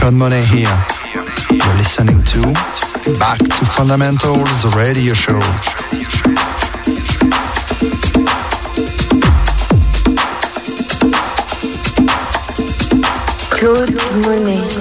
Claude Monet here. You're listening to Back to Fundamentals Radio Show. Claude Monet.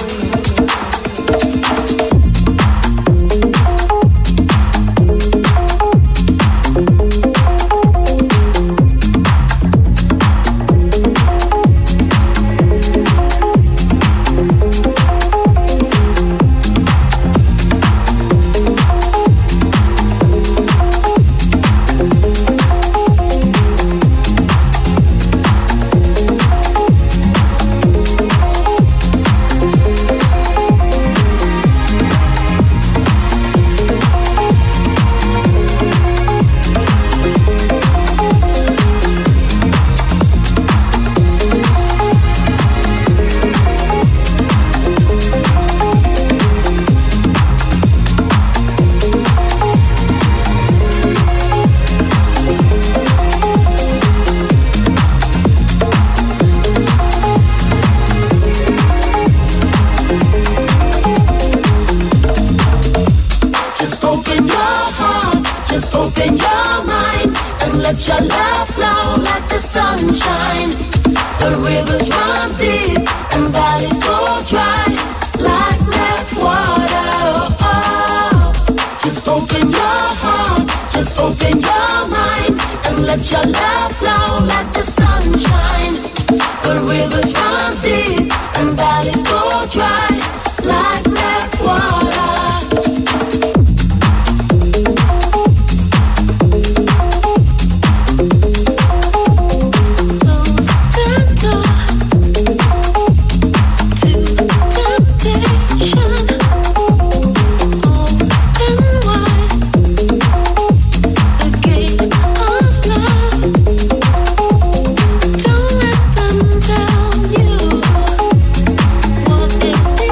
Let your love flow like the sunshine. The rivers run deep and valleys go dry like that water. Oh, just open your heart, just open your mind, and let your love flow like the sunshine. The rivers run deep and valleys go dry like that water. Don't let them tell you what is the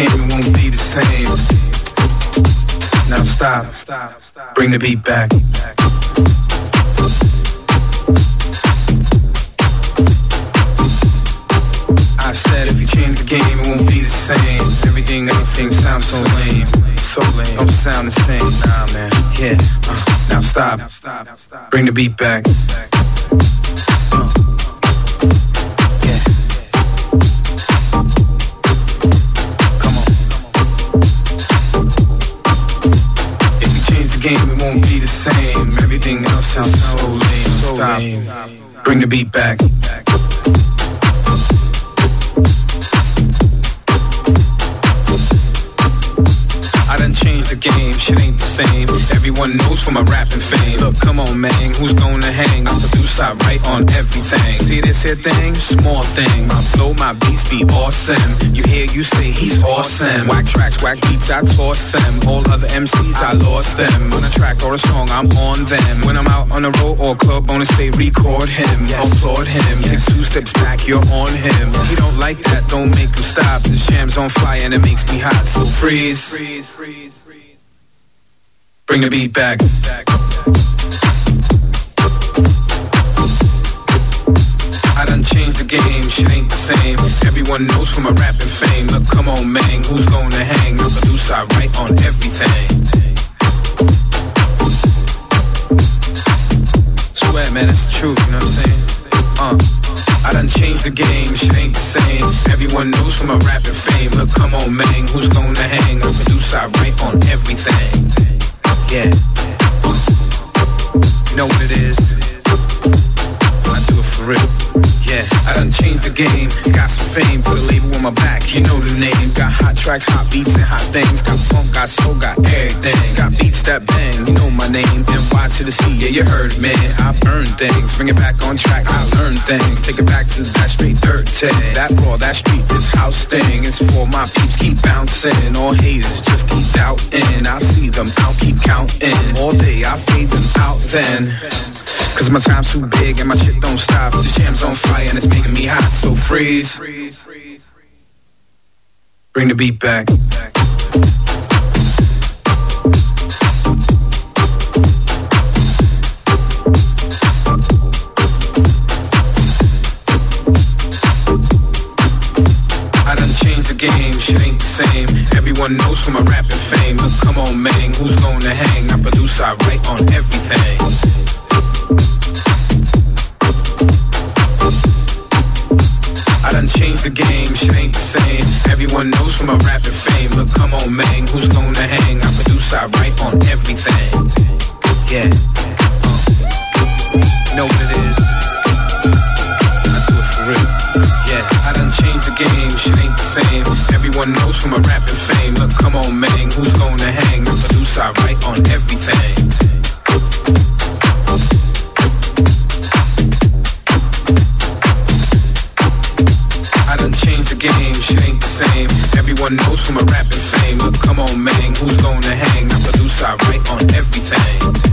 game, it won't be the same. Now stop, bring the beat back. I said if you change the game, it won't be the same. Everything else sounds so lame. So lame, don't sound the same. Nah, man, yeah. Now stop, bring the beat back. Yeah. Come on. If you change the game, it won't be the same. Everything else sounds so lame. Stop, bring the beat back. I done changed the game, shit ain't the same. Everyone knows for my rapping fame. Look, come on, man, who's gonna hang? I produce, I write on everything. See this here thing? Small thing. My flow, my beats be awesome. You hear, you say he's awesome. Whack tracks, whack beats, I toss them. All other MCs, I lost them. On a track or a song, I'm on them. When I'm out on the road or club, wanna say record him, applaud him. Take 2 steps back, you're on him. He don't like that, don't make him stop. The jam's on fire and it makes me hot, so freeze. Bring the beat back. I done changed the game, shit ain't the same. Everyone knows for my rapping fame. Look, come on, man, who's gonna hang? I produce, I write on everything. Swear, man, it's the truth, you know what I'm saying? I done changed the game, shit ain't the same. Everyone knows for my rapping fame. Look, come on, man, who's gonna hang? I produce, I write on everything. Yeah. You know what it is? I do it for real. Yeah, I done changed the game. Got some fame, put a label on my back. You know the name. Got hot tracks, hot beats, and hot things. Got funk, got soul, got everything. Got beats that bang, you know my name. NY to the C, yeah, you heard, man. I burn things, bring it back on track. I learn things, take it back to that straight dirt tag. That raw, that street, this house thing. It's for my peeps, keep bouncing. All haters, just keep doubting. I see them, I'll keep counting. All day, I fade them out then. Cause my time's too big and my shit don't stop. The jam's on fire and it's making me hot, so freeze. Bring the beat back. I done changed the game, shit ain't the same. Everyone knows for my rapping fame. Look, come on, man, who's gonna hang? I produce, I write on everything. I done changed the game, shit ain't the same. Everyone knows for my rapping fame. Look, come on, man, who's gonna hang? I produce, I write on everything. Yeah. You know what it is? I do it for real. Yeah, I done changed the game, shit ain't the same. Everyone knows for my rapping fame. Look, come on, man, who's gonna hang? I produce, I write on everything. I done changed the game, shit ain't the same. Everyone knows for my rapping fame. Look, come on, man, who's gonna hang? I produce, I write on everything.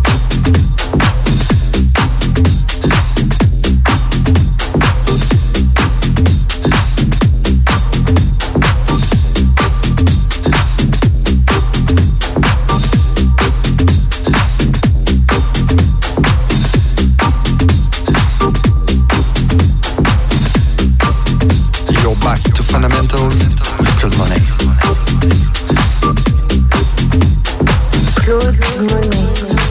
Fundamentals with Claude Monet. Claude Monet.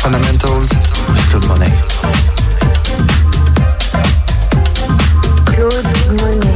Fundamentals, Claude Monet. Claude Monet.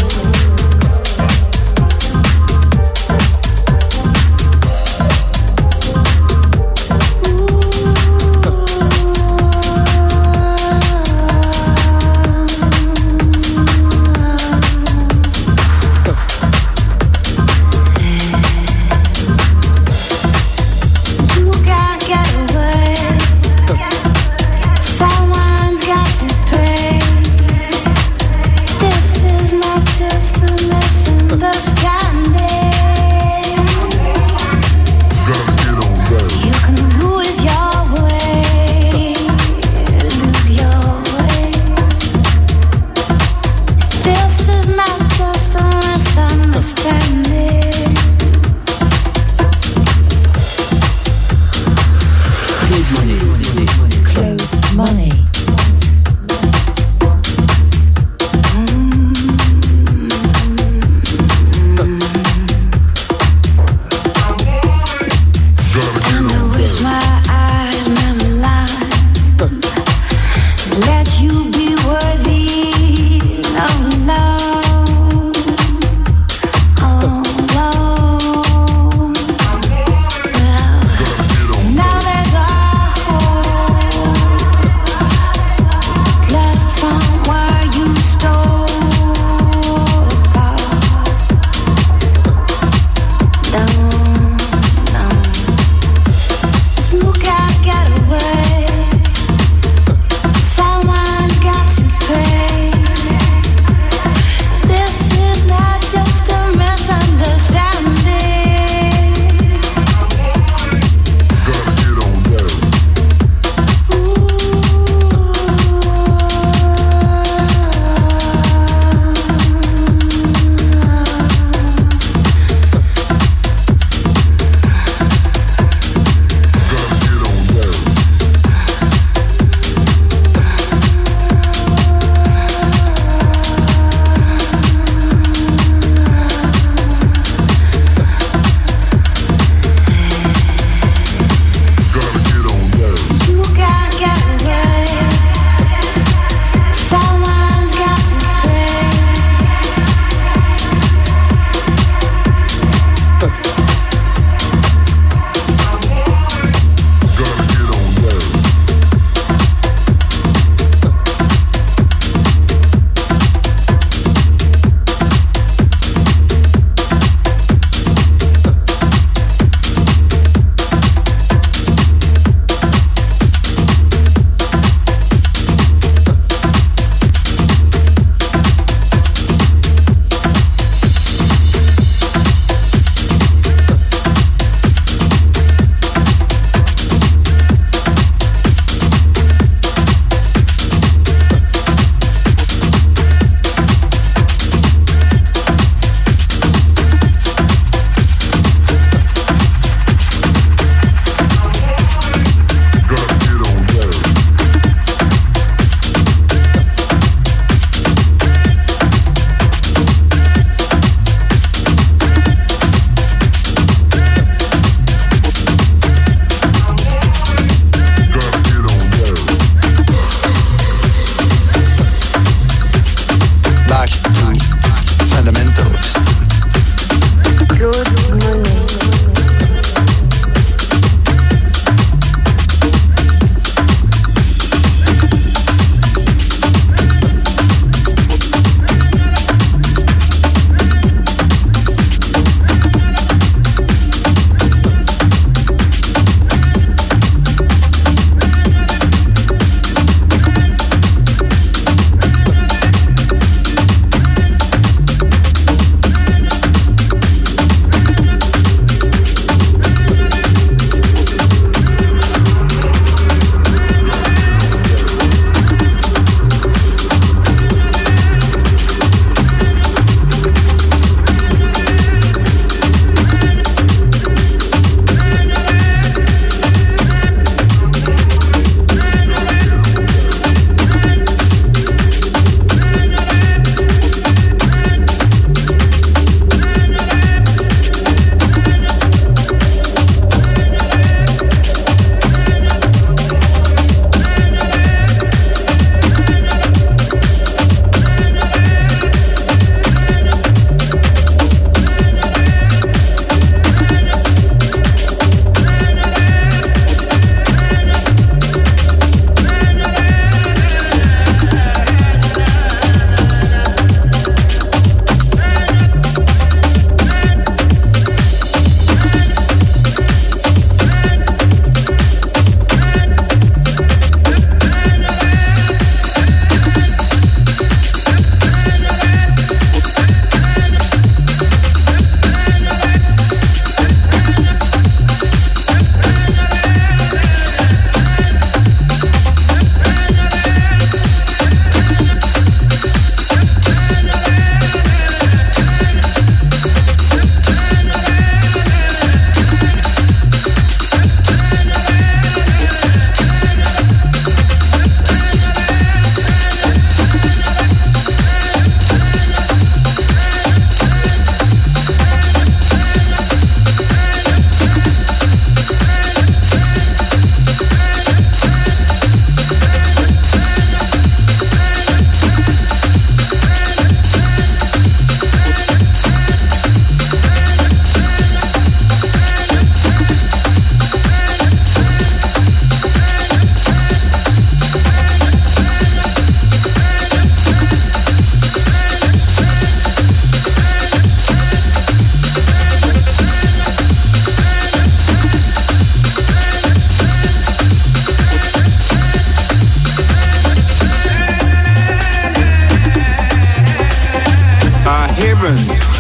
Look out.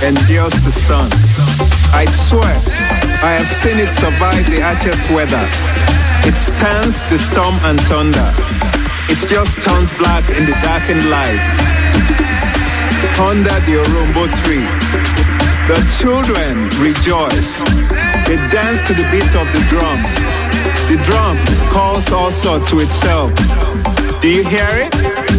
endures to sun. I swear, I have seen it survive the harshest weather. It stands the storm and thunder. It just turns black in the darkened light. Under the Orombo tree, the children rejoice. They dance to the beat of the drums. The drums calls also to itself. Do you hear it?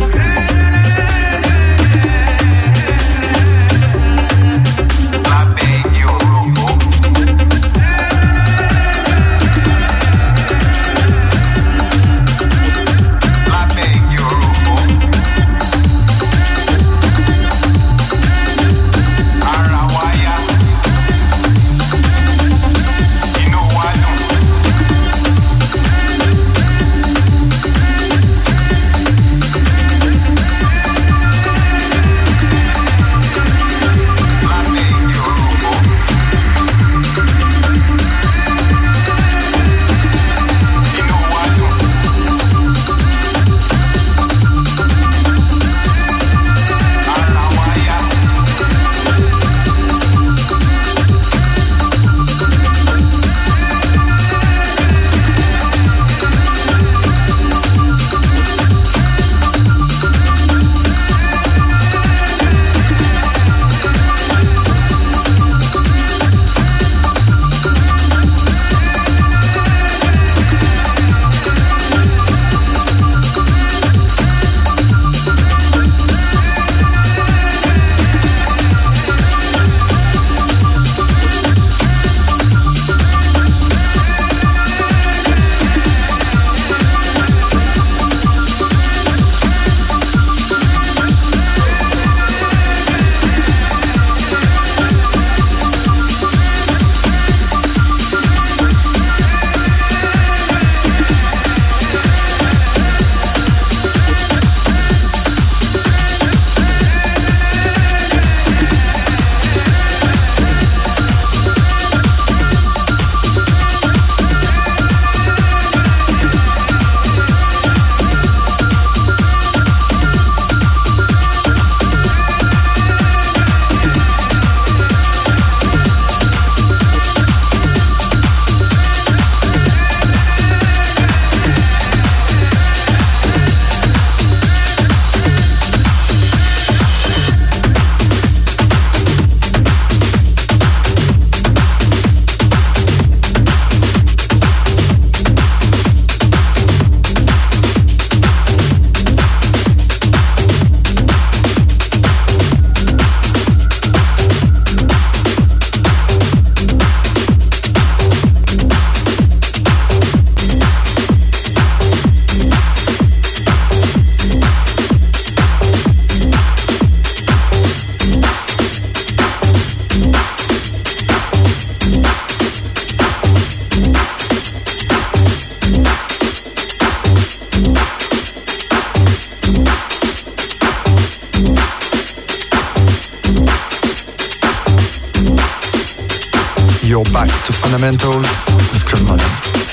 You're back to Fundamentals with Claude Monet.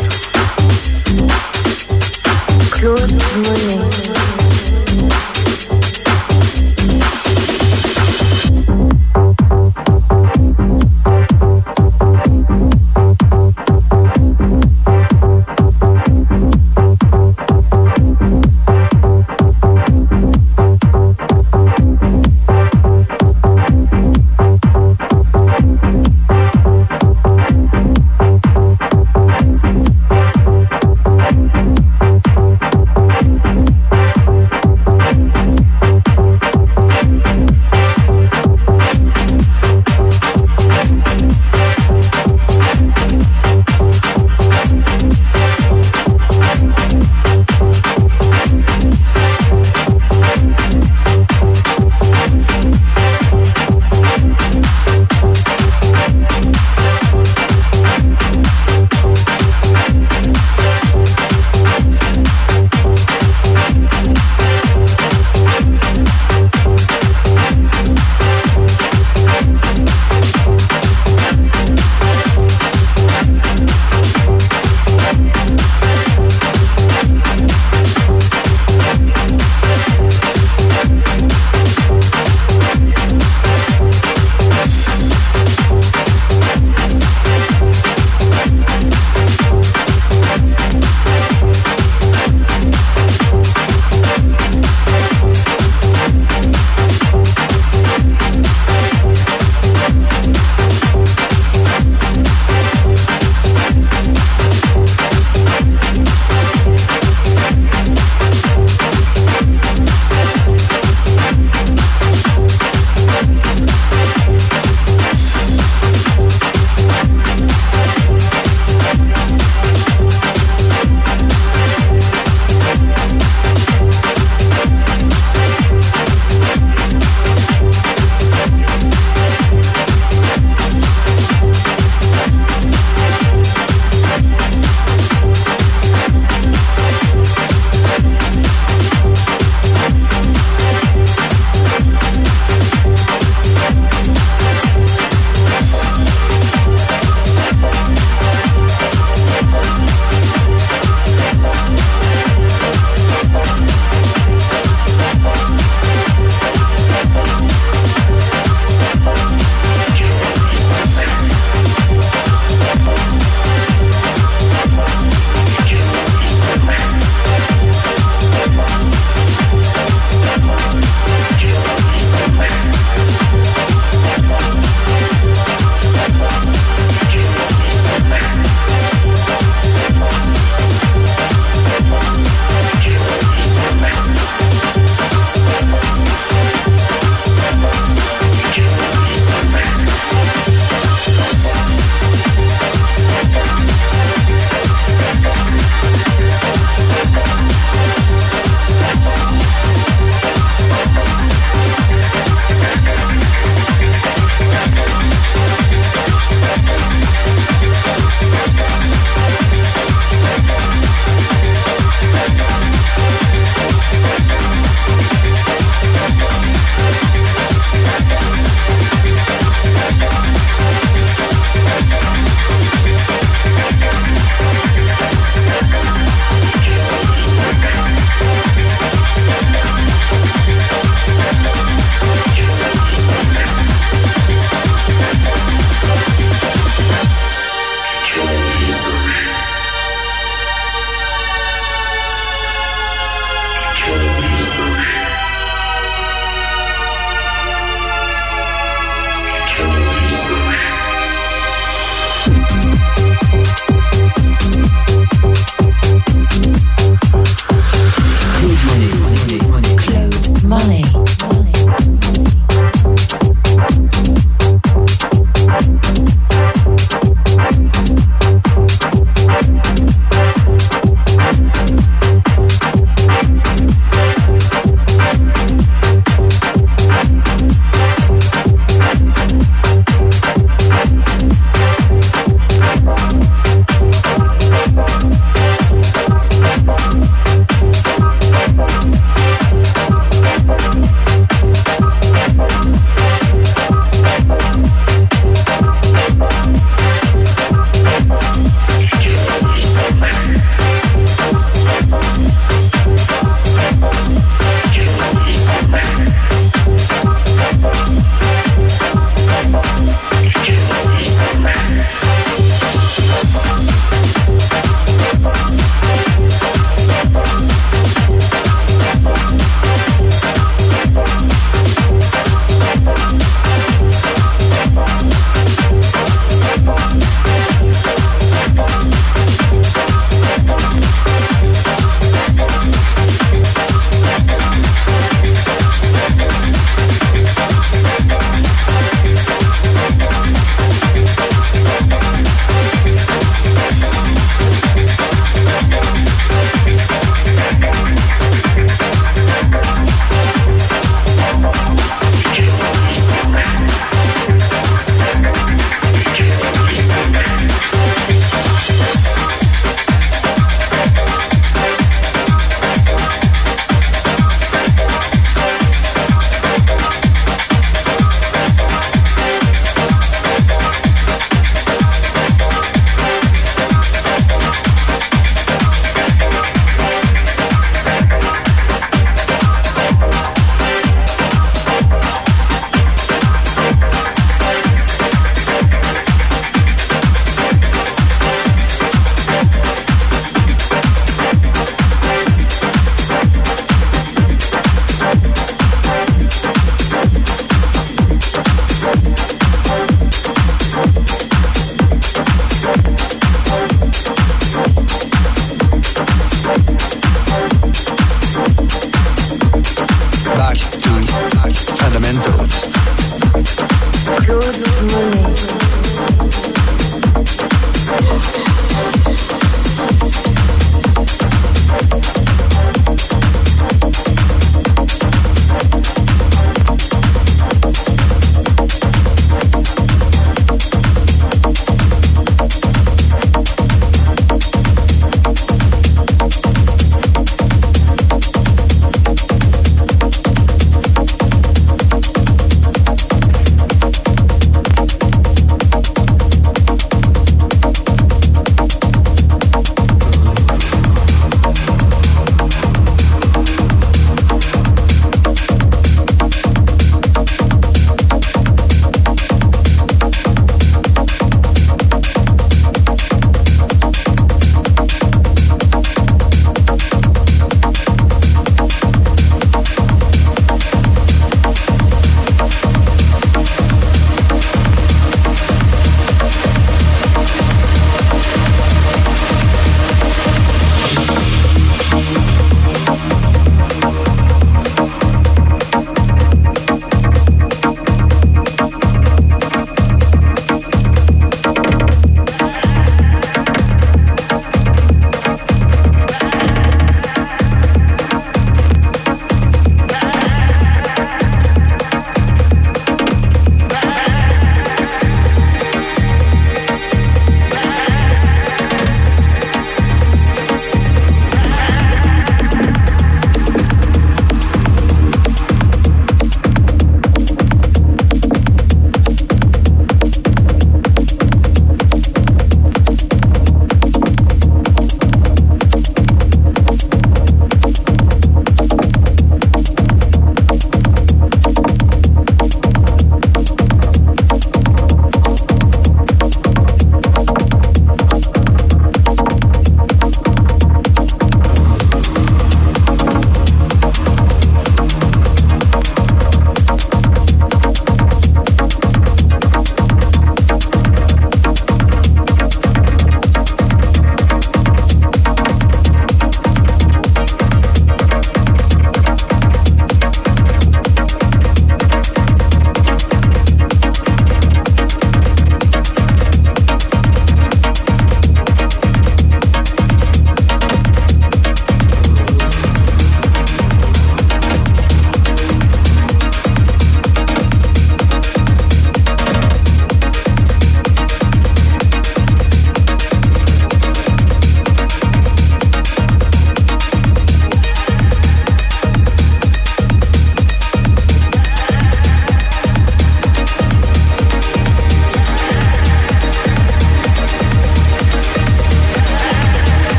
Claude Monet.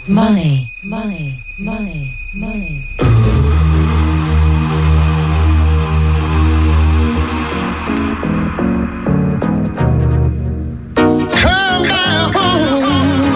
money, money, money, money. Come back home.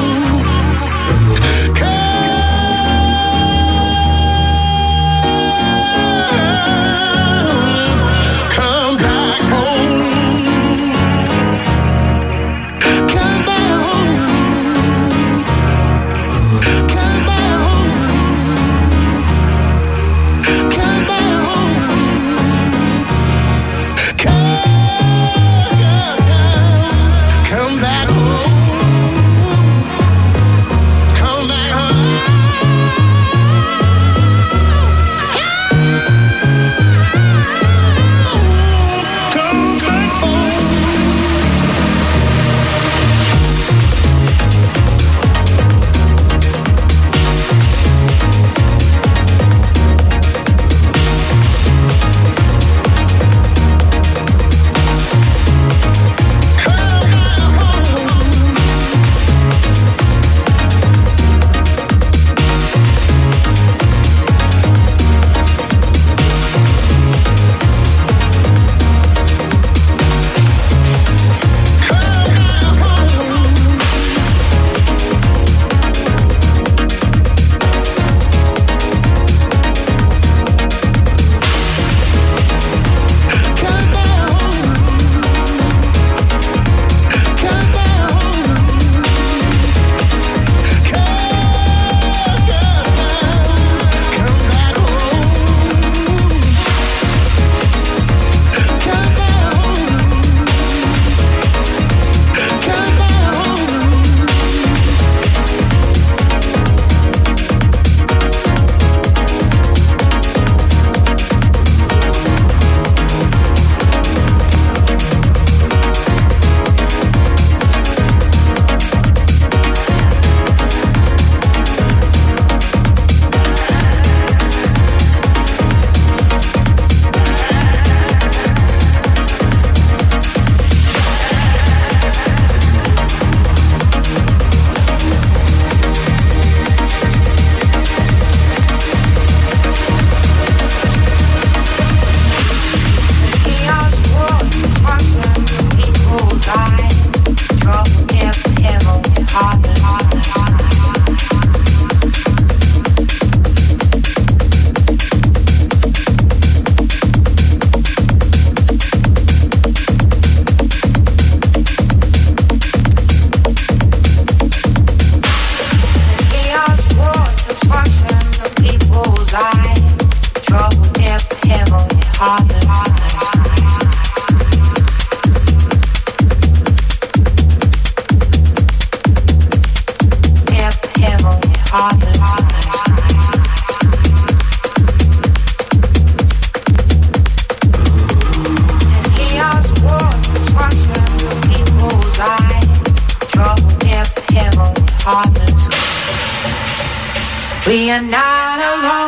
We are not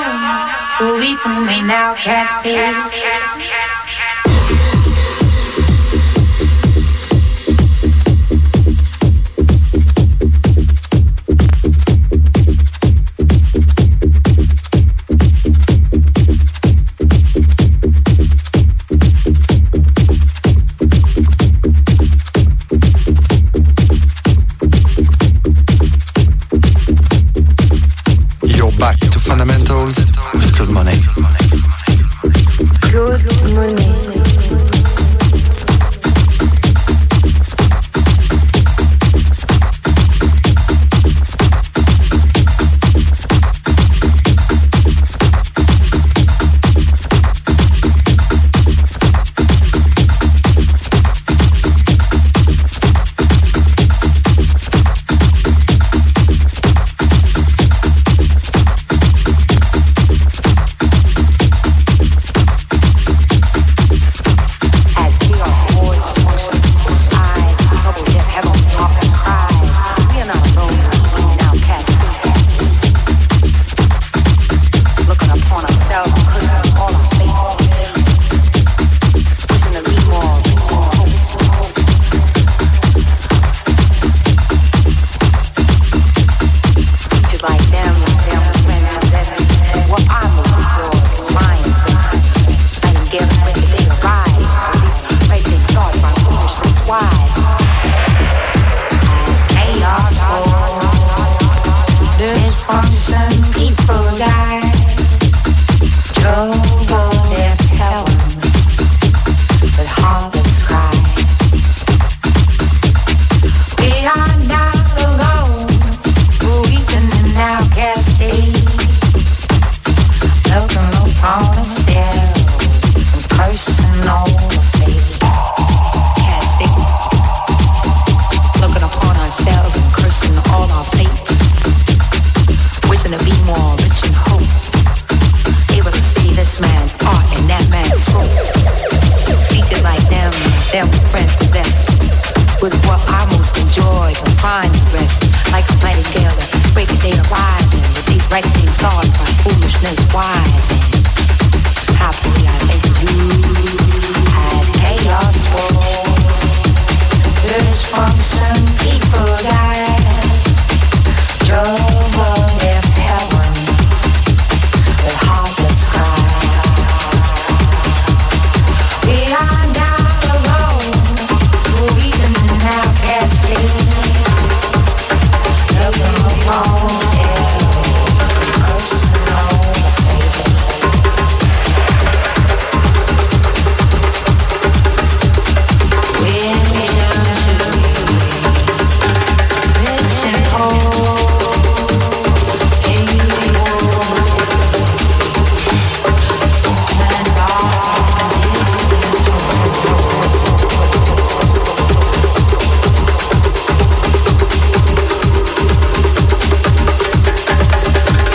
alone, weeping we now cast tears. With Claude Monet. Claude Monet. find rest like a nightingale that break a day arising with these reckoning thoughts like foolishness wise.